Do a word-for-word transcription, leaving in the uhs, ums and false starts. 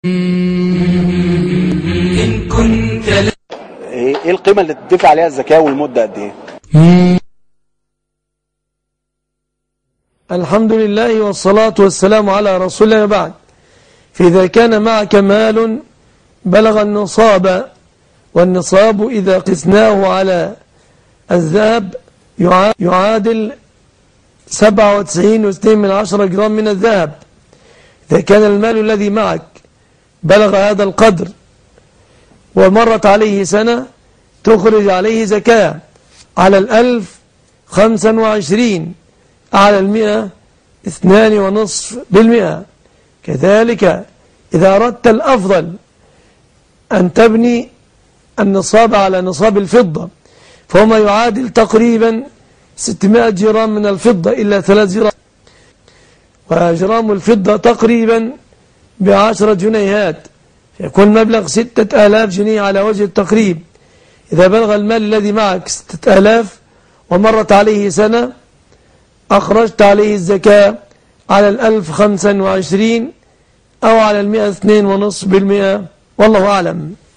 إن كنت ل... ايه القيمة اللي تدفع عليها الزكاة والمدة قد ايه؟ الحمد لله والصلاة والسلام على رسول الله بعد. فإذا كان معك مال بلغ النصاب، والنصاب إذا قسناه على الذهب يعادل سبعة وتسعين واثنين من عشرة جرام من الذهب. إذا كان المال الذي معك بلغ هذا القدر ومرت عليه سنة تخرج عليه زكاة على الألف خمسا وعشرين، على المئة اثنان ونصف بالمئة. كذلك إذا أردت الأفضل أن تبني النصاب على نصاب الفضة، فهما يعادل تقريبا ستمائة جرام من الفضة إلا ثلاث جرام، وجرام الفضة تقريبا بعشرة جنيهات، فيكون مبلغ ستة آلاف جنيه على وجه التقريب. إذا بلغ المال الذي معك ستة آلاف ومرت عليه سنة أخرجت عليه الزكاة على الألف خمسا وعشرين أو على المئة اثنين ونصف بالمئة، والله أعلم.